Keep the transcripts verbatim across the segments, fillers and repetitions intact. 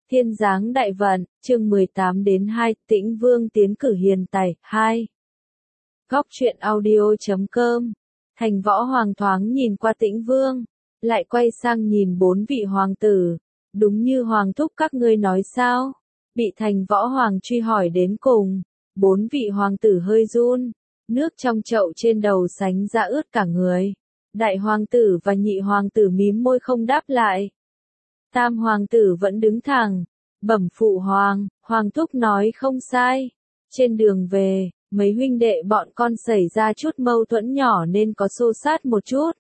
Thiên giáng đại vận, chương mười tám đến hai, Tĩnh Vương tiến cử hiền tài, hai. Góc truyện audio chấm com. Thành Võ Hoàng thoáng nhìn qua Tĩnh Vương, lại quay sang nhìn bốn vị hoàng tử. Đúng như Hoàng thúc các ngươi nói sao? Bị Thành Võ Hoàng truy hỏi đến cùng, bốn vị hoàng tử hơi run, nước trong chậu trên đầu sánh ra ướt cả người. Đại hoàng tử và nhị hoàng tử mím môi không đáp lại. Tam hoàng tử vẫn đứng thẳng, bẩm phụ hoàng, Hoàng thúc nói không sai. Trên đường về, mấy huynh đệ bọn con xảy ra chút mâu thuẫn nhỏ nên có xô xát một chút.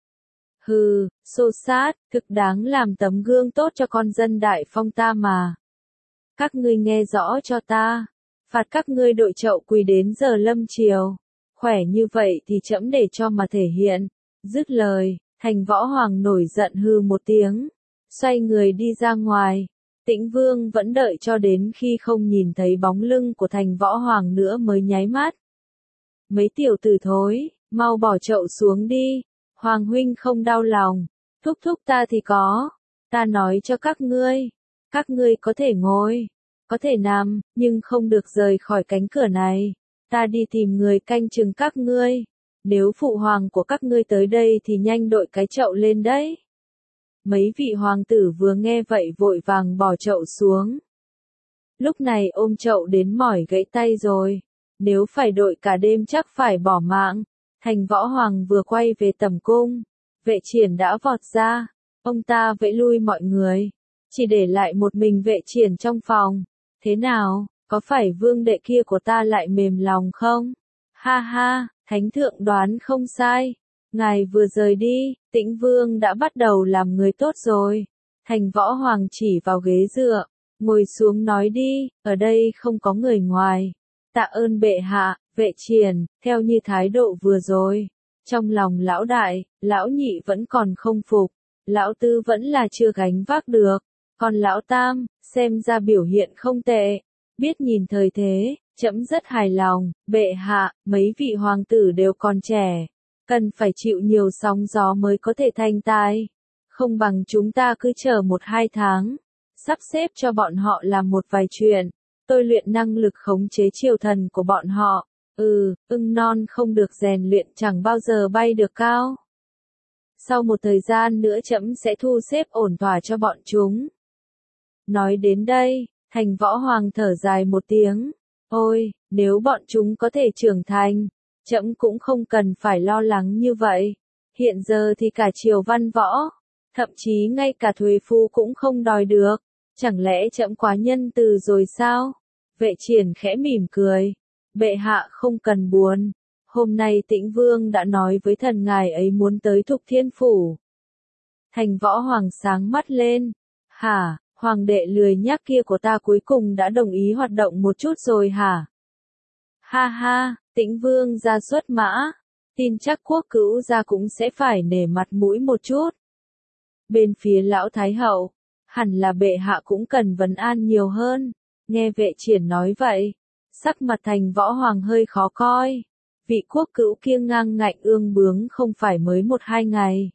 Hừ, xô xát, thực đáng làm tấm gương tốt cho con dân Đại Phong ta mà. Các ngươi nghe rõ cho ta, phạt các ngươi đội chậu quỳ đến giờ lâm chiều. Khỏe như vậy thì trẫm để cho mà thể hiện. Dứt lời, Thành Võ Hoàng nổi giận hừ một tiếng, xoay người đi ra ngoài. Tĩnh Vương vẫn đợi cho đến khi không nhìn thấy bóng lưng của Thành Võ Hoàng nữa mới nháy mắt. Mấy tiểu tử thối, mau bỏ chậu xuống đi, Hoàng huynh không đau lòng, thúc thúc ta thì có, ta nói cho các ngươi, các ngươi có thể ngồi, có thể nằm, nhưng không được rời khỏi cánh cửa này, ta đi tìm người canh chừng các ngươi, nếu phụ hoàng của các ngươi tới đây thì nhanh đội cái chậu lên đấy. Mấy vị hoàng tử vừa nghe vậy vội vàng bỏ chậu xuống. Lúc này ôm chậu đến mỏi gãy tay rồi, nếu phải đội cả đêm chắc phải bỏ mạng. Thành Võ Hoàng vừa quay về tầm cung, Vệ Triển đã vọt ra, ông ta vẫy lui mọi người, chỉ để lại một mình Vệ Triển trong phòng. Thế nào, có phải vương đệ kia của ta lại mềm lòng không? Ha ha, thánh thượng đoán không sai. Ngài vừa rời đi, Tĩnh Vương đã bắt đầu làm người tốt rồi. Thành Võ Hoàng chỉ vào ghế dựa, ngồi xuống nói đi, ở đây không có người ngoài. Tạ ơn bệ hạ. Vệ Triển, theo như thái độ vừa rồi, trong lòng lão đại, lão nhị vẫn còn không phục, lão tư vẫn là chưa gánh vác được, còn lão tam, xem ra biểu hiện không tệ, biết nhìn thời thế, trẫm rất hài lòng. Bệ hạ, mấy vị hoàng tử đều còn trẻ, cần phải chịu nhiều sóng gió mới có thể thành tài, không bằng chúng ta cứ chờ một hai tháng, sắp xếp cho bọn họ làm một vài chuyện, tôi luyện năng lực khống chế triều thần của bọn họ. Ừ, ưng non không được rèn luyện chẳng bao giờ bay được cao. Sau một thời gian nữa trẫm sẽ thu xếp ổn thỏa cho bọn chúng. Nói đến đây, Thành Võ Hoàng thở dài một tiếng. Ôi, nếu bọn chúng có thể trưởng thành, trẫm cũng không cần phải lo lắng như vậy. Hiện giờ thì cả triều văn võ, thậm chí ngay cả thuế phu cũng không đòi được. Chẳng lẽ trẫm quá nhân từ rồi sao? Vệ Triển khẽ mỉm cười. Bệ hạ không cần buồn, hôm nay Tĩnh Vương đã nói với thần ngài ấy muốn tới Thục Thiên Phủ. Thành Võ Hoàng sáng mắt lên, hả, hoàng đệ lười nhác kia của ta cuối cùng đã đồng ý hoạt động một chút rồi hả? Ha ha, Tĩnh Vương ra xuất mã, tin chắc quốc cữu gia cũng sẽ phải nể mặt mũi một chút. Bên phía lão Thái Hậu, hẳn là bệ hạ cũng cần vấn an nhiều hơn, nghe Vệ Triển nói vậy. Sắc mặt Thành Võ Hoàng hơi khó coi, vị quốc cữu kia ngang ngạnh ương bướng không phải mới một hai ngày.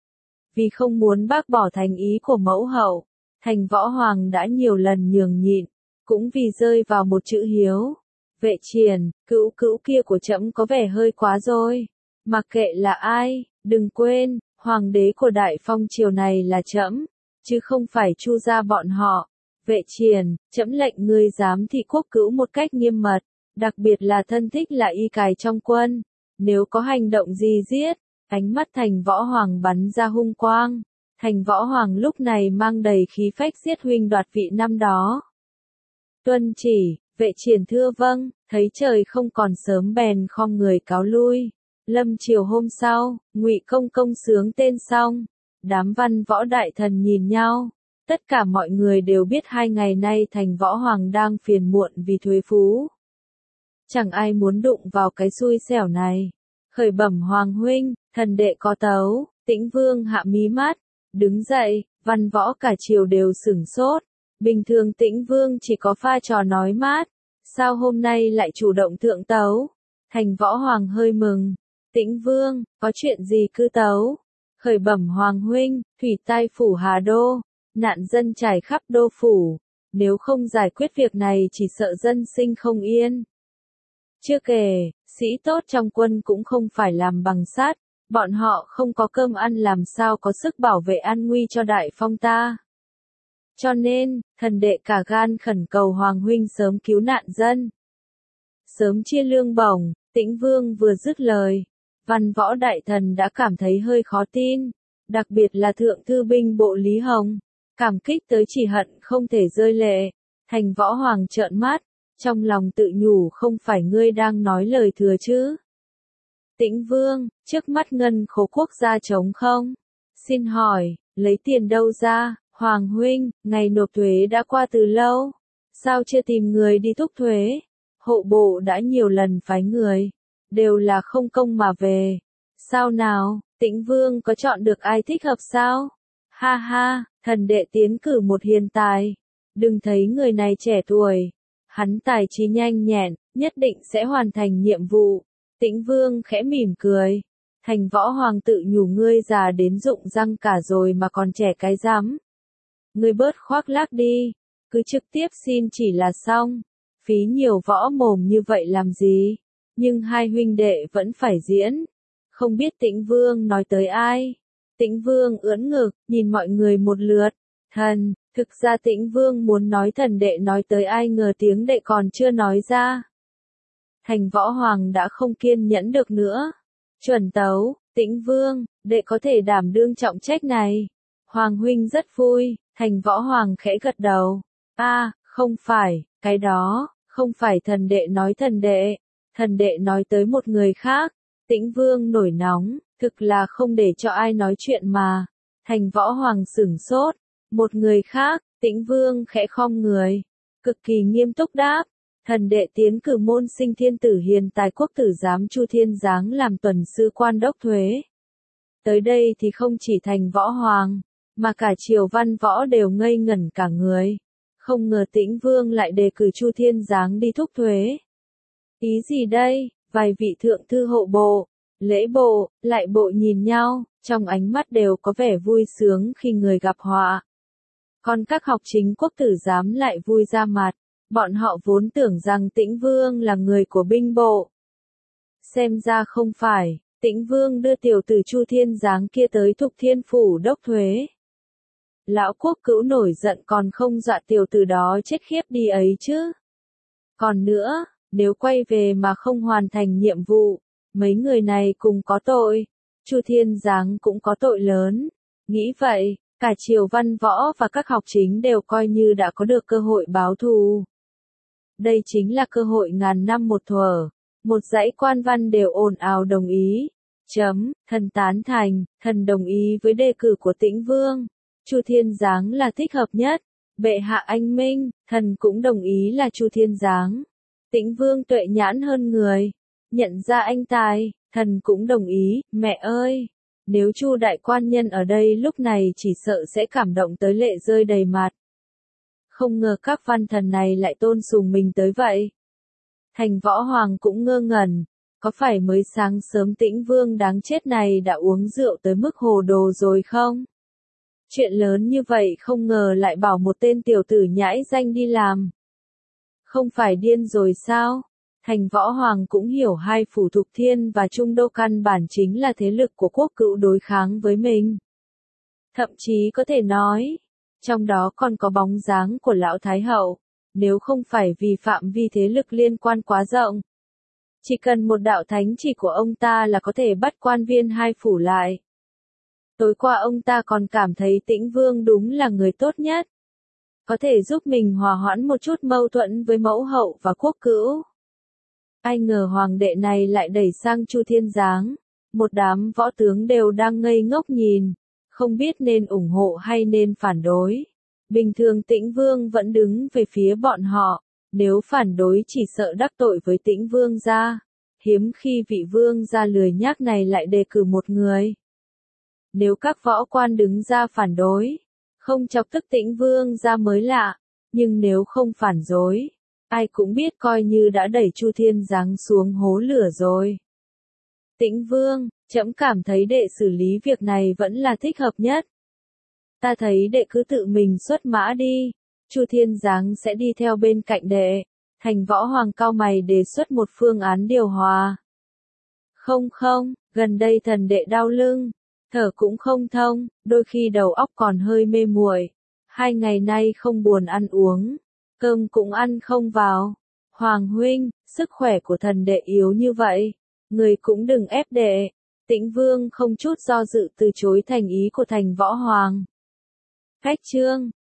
Vì không muốn bác bỏ thành ý của mẫu hậu, Thành Võ Hoàng đã nhiều lần nhường nhịn, cũng vì rơi vào một chữ hiếu. Vệ Triển, cữu cữu kia của trẫm có vẻ hơi quá rồi, mặc kệ là ai, đừng quên, hoàng đế của Đại Phong triều này là trẫm, chứ không phải Chu gia bọn họ. Vệ Triển, trẫm lệnh ngươi giám thị quốc cữu một cách nghiêm mật, đặc biệt là thân thích là y cài trong quân. Nếu có hành động gì giết, ánh mắt Thành Võ Hoàng bắn ra hung quang. Thành Võ Hoàng lúc này mang đầy khí phách giết huynh đoạt vị năm đó. Tuân chỉ, Vệ Triển thưa vâng, thấy trời không còn sớm bèn khom người cáo lui. Lâm chiều hôm sau, Ngụy Công công sướng tên xong, đám văn võ đại thần nhìn nhau. Tất cả mọi người đều biết hai ngày nay Thành Võ Hoàng đang phiền muộn vì thuế phú. Chẳng ai muốn đụng vào cái xui xẻo này. Khởi bẩm Hoàng huynh, thần đệ có tấu. Tĩnh Vương hạ mí mắt, đứng dậy, văn võ cả triều đều sửng sốt. Bình thường Tĩnh Vương chỉ có pha trò nói mát, sao hôm nay lại chủ động thượng tấu? Thành Võ Hoàng hơi mừng. Tĩnh Vương, có chuyện gì cứ tấu? Khởi bẩm Hoàng huynh, thủy tai phủ Hà Đô. Nạn dân trải khắp đô phủ, nếu không giải quyết việc này chỉ sợ dân sinh không yên. Chưa kể, sĩ tốt trong quân cũng không phải làm bằng sắt, bọn họ không có cơm ăn làm sao có sức bảo vệ an nguy cho đại phong ta. Cho nên, thần đệ cả gan khẩn cầu Hoàng huynh sớm cứu nạn dân. Sớm chia lương bổng, Tĩnh Vương vừa dứt lời. Văn võ đại thần đã cảm thấy hơi khó tin, đặc biệt là thượng thư binh bộ Lý Hồng, cảm kích tới chỉ hận không thể rơi lệ. Thành Võ Hoàng trợn mắt, trong lòng tự nhủ không phải ngươi đang nói lời thừa chứ. Tĩnh Vương, trước mắt ngân khố quốc gia trống không? Xin hỏi, lấy tiền đâu ra? Hoàng huynh, ngày nộp thuế đã qua từ lâu, sao chưa tìm người đi thúc thuế? Hộ bộ đã nhiều lần phái người, đều là không công mà về. Sao nào, Tĩnh Vương có chọn được ai thích hợp sao? Ha ha, thần đệ tiến cử một hiền tài. Đừng thấy người này trẻ tuổi, hắn tài trí nhanh nhẹn, nhất định sẽ hoàn thành nhiệm vụ. Tĩnh Vương khẽ mỉm cười. Thành Võ Hoàng tự nhủ ngươi già đến rụng răng cả rồi mà còn trẻ cái rắm. Ngươi bớt khoác lác đi, cứ trực tiếp xin chỉ là xong. Phí nhiều võ mồm như vậy làm gì? Nhưng hai huynh đệ vẫn phải diễn. Không biết Tĩnh Vương nói tới ai? Tĩnh Vương ưỡn ngực, nhìn mọi người một lượt. Thần, thực ra Tĩnh Vương muốn nói thần đệ nói tới ai ngờ tiếng đệ còn chưa nói ra. Thành Võ Hoàng đã không kiên nhẫn được nữa. Chuẩn tấu, Tĩnh Vương, đệ có thể đảm đương trọng trách này. Hoàng huynh rất vui. Thành Võ Hoàng khẽ gật đầu. A, à, không phải, cái đó, không phải thần đệ nói thần đệ. Thần đệ nói tới một người khác. Tĩnh Vương nổi nóng, thực là không để cho ai nói chuyện mà. Thành Võ Hoàng sửng sốt. Một người khác, Tĩnh Vương khẽ khom người. Cực kỳ nghiêm túc đáp. Thần đệ tiến cử môn sinh thiên tử hiền tài quốc tử giám Chu Thiên Giáng làm tuần sư quan đốc thuế. Tới đây thì không chỉ Thành Võ Hoàng, mà cả triều văn võ đều ngây ngẩn cả người. Không ngờ Tĩnh Vương lại đề cử Chu Thiên Giáng đi thúc thuế. Ý gì đây? Vài vị thượng thư hộ bộ, lễ bộ, lại bộ nhìn nhau, trong ánh mắt đều có vẻ vui sướng khi người gặp họa. Còn các học chính quốc tử giám lại vui ra mặt, bọn họ vốn tưởng rằng Tĩnh Vương là người của binh bộ. Xem ra không phải, Tĩnh Vương đưa tiểu tử Chu Thiên Giáng kia tới Thục Thiên Phủ đốc thuế. Lão quốc cữu nổi giận còn không dọa tiểu tử đó chết khiếp đi ấy chứ. Còn nữa, nếu quay về mà không hoàn thành nhiệm vụ, mấy người này cùng có tội, Chu Thiên Giáng cũng có tội lớn. Nghĩ vậy, cả triều văn võ và các học chính đều coi như đã có được cơ hội báo thù. Đây chính là cơ hội ngàn năm một thuở. Một dãy quan văn đều ồn ào đồng ý. Chấm, thần tán thành, thần đồng ý với đề cử của Tĩnh Vương. Chu Thiên Giáng là thích hợp nhất. Bệ hạ anh minh, thần cũng đồng ý là Chu Thiên Giáng. Tĩnh Vương tuệ nhãn hơn người. Nhận ra anh tài, thần cũng đồng ý. Mẹ ơi! Nếu Chu đại quan nhân ở đây lúc này chỉ sợ sẽ cảm động tới lệ rơi đầy mặt. Không ngờ các văn thần này lại tôn sùng mình tới vậy. Thành Võ Hoàng cũng ngơ ngẩn. Có phải mới sáng sớm Tĩnh Vương đáng chết này đã uống rượu tới mức hồ đồ rồi không? Chuyện lớn như vậy không ngờ lại bảo một tên tiểu tử nhãi danh đi làm. Không phải điên rồi sao? Thành Võ Hoàng cũng hiểu hai phủ Thục Thiên và Trung Đô căn bản chính là thế lực của quốc cữu đối kháng với mình. Thậm chí có thể nói, trong đó còn có bóng dáng của Lão Thái Hậu, nếu không phải vì phạm vi thế lực liên quan quá rộng. Chỉ cần một đạo thánh chỉ của ông ta là có thể bắt quan viên hai phủ lại. Tối qua ông ta còn cảm thấy Tĩnh Vương đúng là người tốt nhất. Có thể giúp mình hòa hoãn một chút mâu thuẫn với mẫu hậu và quốc cữu. Ai ngờ hoàng đệ này lại đẩy sang Chu Thiên Giáng. Một đám võ tướng đều đang ngây ngốc nhìn, không biết nên ủng hộ hay nên phản đối. Bình thường Tĩnh Vương vẫn đứng về phía bọn họ, nếu phản đối chỉ sợ đắc tội với Tĩnh Vương gia. Hiếm khi vị vương gia lười nhác này lại đề cử một người. Nếu các võ quan đứng ra phản đối, không chọc tức Tĩnh Vương gia mới lạ, nhưng nếu không phản đối, ai cũng biết coi như đã đẩy Chu Thiên Giáng xuống hố lửa rồi. Tĩnh Vương, trẫm cảm thấy đệ xử lý việc này vẫn là thích hợp nhất. Ta thấy đệ cứ tự mình xuất mã đi, Chu Thiên Giáng sẽ đi theo bên cạnh đệ. Thành Võ Hoàng cao mày đề xuất một phương án điều hòa. Không không, gần đây thần đệ đau lưng, thở cũng không thông, đôi khi đầu óc còn hơi mê muội. Hai ngày nay không buồn ăn uống, cơm cũng ăn không vào. Hoàng huynh, sức khỏe của thần đệ yếu như vậy, người cũng đừng ép đệ. Tĩnh Vương không chút do dự từ chối thành ý của Thành Võ Hoàng. Khách trương,